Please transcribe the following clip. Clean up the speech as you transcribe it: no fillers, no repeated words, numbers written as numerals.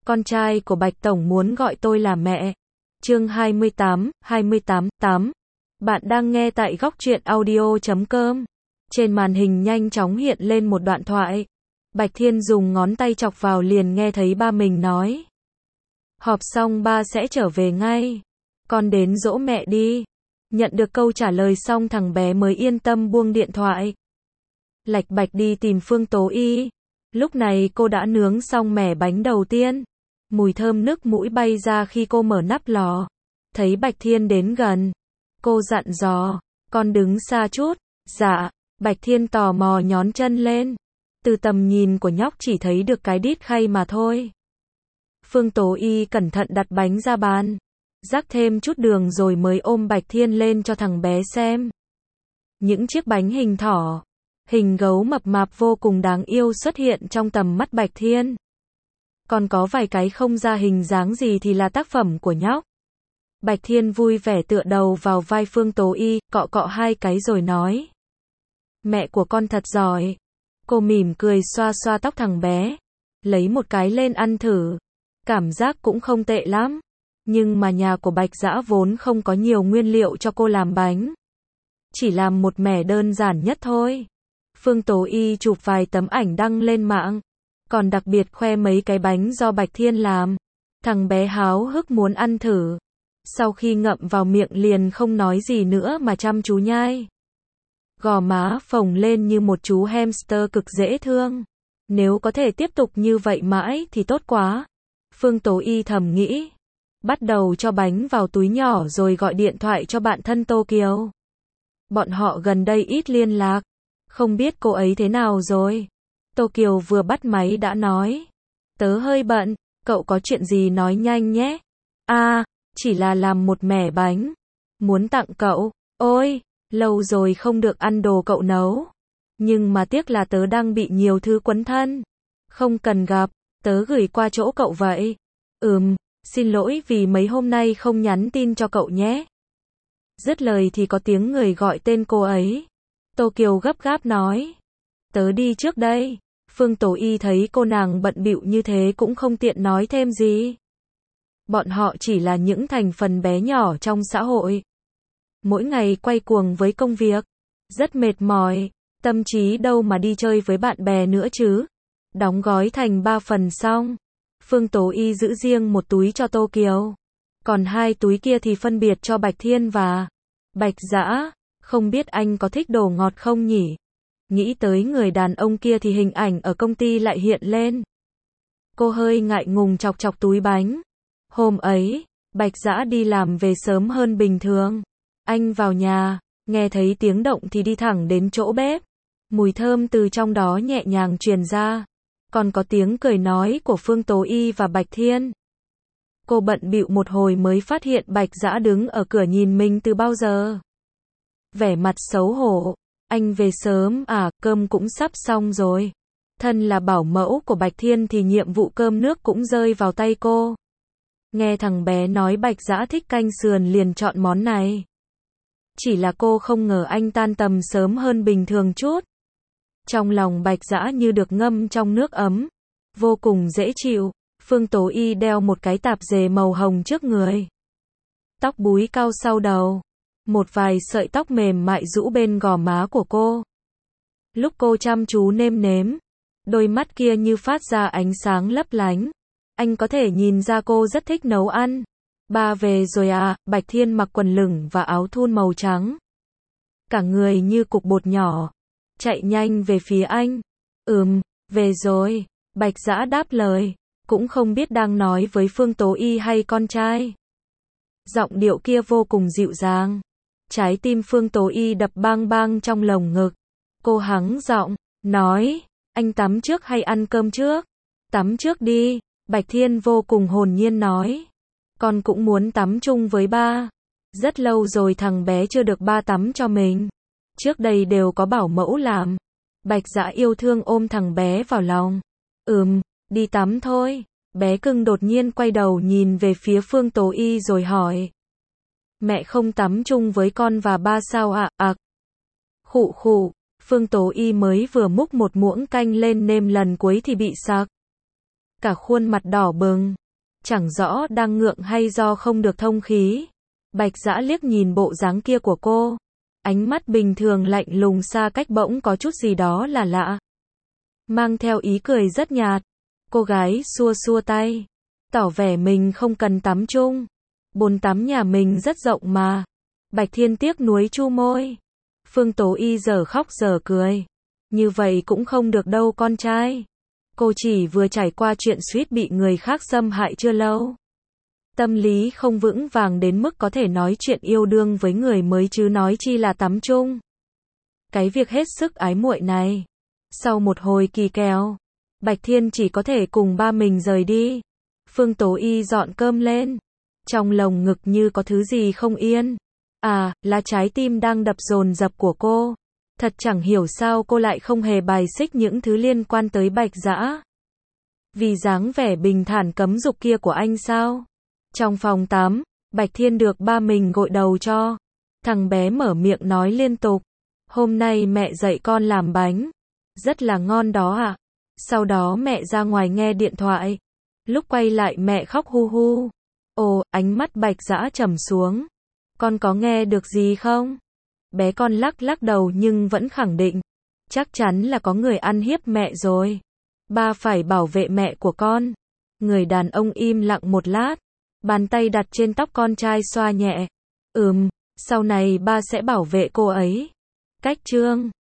con trai của Bạch Tổng muốn gọi tôi là mẹ. Chương 28, 8. Bạn đang nghe tại góc truyện audio.com. Trên màn hình nhanh chóng hiện lên một đoạn thoại. Bạch Thiên dùng ngón tay chọc vào liền nghe thấy ba mình nói. Họp xong ba sẽ trở về ngay. Con đến dỗ mẹ đi. Nhận được câu trả lời xong thằng bé mới yên tâm buông điện thoại. Lạch bạch đi tìm Phương Tố Y. Lúc này cô đã nướng xong mẻ bánh đầu tiên. Mùi thơm nước mũi bay ra khi cô mở nắp lò. Thấy Bạch Thiên đến gần. Cô dặn dò, con đứng xa chút. Dạ, Bạch Thiên tò mò nhón chân lên. Từ tầm nhìn của nhóc chỉ thấy được cái đít khay mà thôi. Phương Tố Y cẩn thận đặt bánh ra bàn. Rắc thêm chút đường rồi mới ôm Bạch Thiên lên cho thằng bé xem. Những chiếc bánh hình thỏ, hình gấu mập mạp vô cùng đáng yêu xuất hiện trong tầm mắt Bạch Thiên. Còn có vài cái không ra hình dáng gì thì là tác phẩm của nhóc. Bạch Thiên vui vẻ tựa đầu vào vai Phương Tố Y, cọ cọ hai cái rồi nói. Mẹ của con thật giỏi. Cô mỉm cười xoa xoa tóc thằng bé. Lấy một cái lên ăn thử. Cảm giác cũng không tệ lắm. Nhưng mà nhà của Bạch Dã vốn không có nhiều nguyên liệu cho cô làm bánh. Chỉ làm một mẻ đơn giản nhất thôi. Phương Tố Y chụp vài tấm ảnh đăng lên mạng. Còn đặc biệt khoe mấy cái bánh do Bạch Thiên làm. Thằng bé háo hức muốn ăn thử. Sau khi ngậm vào miệng liền không nói gì nữa mà chăm chú nhai. Gò má phồng lên như một chú hamster cực dễ thương. Nếu có thể tiếp tục như vậy mãi thì tốt quá. Phương Tố Y thầm nghĩ. Bắt đầu cho bánh vào túi nhỏ rồi gọi điện thoại cho bạn thân Tô Kiều. Bọn họ gần đây ít liên lạc. Không biết cô ấy thế nào rồi. Tô Kiều vừa bắt máy đã nói. Tớ hơi bận, cậu có chuyện gì nói nhanh nhé. Chỉ là làm một mẻ bánh. Muốn tặng cậu. Ôi, lâu rồi không được ăn đồ cậu nấu. Nhưng mà tiếc là tớ đang bị nhiều thứ quấn thân. Không cần gặp, tớ gửi qua chỗ cậu vậy. Xin lỗi vì mấy hôm nay không nhắn tin cho cậu nhé. Dứt lời thì có tiếng người gọi tên cô ấy. Tô Kiều gấp gáp nói. Tớ đi trước đây. Phương Tố Y thấy cô nàng bận bịu như thế cũng không tiện nói thêm gì. Bọn họ chỉ là những thành phần bé nhỏ trong xã hội. Mỗi ngày quay cuồng với công việc. Rất mệt mỏi. Tâm trí đâu mà đi chơi với bạn bè nữa chứ. Đóng gói thành 3 phần xong. Phương Tố Y giữ riêng một túi cho Tô Kiều. Còn 2 túi kia thì phân biệt cho Bạch Thiên và Bạch Dã. Không biết anh có thích đồ ngọt không nhỉ? Nghĩ tới người đàn ông kia thì hình ảnh ở công ty lại hiện lên. Cô hơi ngại ngùng chọc chọc túi bánh. Hôm ấy, Bạch Dã đi làm về sớm hơn bình thường. Anh vào nhà, nghe thấy tiếng động thì đi thẳng đến chỗ bếp. Mùi thơm từ trong đó nhẹ nhàng truyền ra. Còn có tiếng cười nói của Phương Tố Y và Bạch Thiên. Cô bận bịu một hồi mới phát hiện Bạch Dã đứng ở cửa nhìn mình từ bao giờ. Vẻ mặt xấu hổ. Anh về sớm à, cơm cũng sắp xong rồi. Thân là bảo mẫu của Bạch Thiên thì nhiệm vụ cơm nước cũng rơi vào tay cô. Nghe thằng bé nói Bạch Dã thích canh sườn liền chọn món này. Chỉ là cô không ngờ anh tan tầm sớm hơn bình thường chút. Trong lòng Bạch Dã như được ngâm trong nước ấm. Vô cùng dễ chịu. Phương Tố Y đeo một cái tạp dề màu hồng trước người. Tóc búi cao sau đầu. Một vài sợi tóc mềm mại rũ bên gò má của cô. Lúc cô chăm chú nêm nếm. Đôi mắt kia như phát ra ánh sáng lấp lánh. Anh có thể nhìn ra cô rất thích nấu ăn. Ba về rồi à, Bạch Thiên mặc quần lửng và áo thun màu trắng. Cả người như cục bột nhỏ. Chạy nhanh về phía anh. Về rồi. Bạch Dã đáp lời. Cũng không biết đang nói với Phương Tố Y hay con trai. Giọng điệu kia vô cùng dịu dàng. Trái tim Phương Tố Y đập bang bang trong lồng ngực. Cô hắng giọng, nói. Anh tắm trước hay ăn cơm trước? Tắm trước đi. Bạch Thiên vô cùng hồn nhiên nói. Con cũng muốn tắm chung với ba. Rất lâu rồi thằng bé chưa được ba tắm cho mình. Trước đây đều có bảo mẫu làm. Bạch Dã yêu thương ôm thằng bé vào lòng. Đi tắm thôi. Bé cưng đột nhiên quay đầu nhìn về phía Phương Tố Y rồi hỏi. Mẹ không tắm chung với con và ba sao ạ? Khụ khụ. Phương Tố Y mới vừa múc một muỗng canh lên nêm lần cuối thì bị sặc. cả khuôn mặt đỏ bừng. Chẳng rõ đang ngượng hay do không được thông khí. Bạch Dã liếc nhìn bộ dáng kia của cô. Ánh mắt bình thường lạnh lùng xa cách bỗng có chút gì đó là lạ. Mang theo ý cười rất nhạt. Cô gái xua xua tay. Tỏ vẻ mình không cần tắm chung. Bồn tắm nhà mình rất rộng mà. Bạch Thiên tiếc nuối chu môi. Phương Tố Y giờ khóc giờ cười. Như vậy cũng không được đâu con trai. Cô chỉ vừa trải qua chuyện suýt bị người khác xâm hại chưa lâu. Tâm lý không vững vàng đến mức có thể nói chuyện yêu đương với người mới chứ nói chi là tắm chung. Cái việc hết sức ái muội này. Sau một hồi kỳ kèo, Bạch Thiên chỉ có thể cùng ba mình rời đi. Phương Tố Y dọn cơm lên. Trong lồng ngực như có thứ gì không yên. À, là trái tim đang đập dồn dập của cô. Thật chẳng hiểu sao cô lại không hề bài xích những thứ liên quan tới Bạch Dã. Vì dáng vẻ bình thản cấm dục kia của anh sao? Trong phòng tắm, Bạch Thiên được ba mình gội đầu cho. Thằng bé mở miệng nói liên tục. Hôm nay mẹ dạy con làm bánh. Rất là ngon đó ạ. Sau đó mẹ ra ngoài nghe điện thoại. Lúc quay lại mẹ khóc hu hu. Ồ, ánh mắt Bạch Dã trầm xuống. Con có nghe được gì không? Bé con lắc lắc đầu nhưng vẫn khẳng định. Chắc chắn là có người ăn hiếp mẹ rồi. Ba phải bảo vệ mẹ của con. Người đàn ông im lặng một lát. Bàn tay đặt trên tóc con trai xoa nhẹ. Sau này ba sẽ bảo vệ cô ấy. Cách chương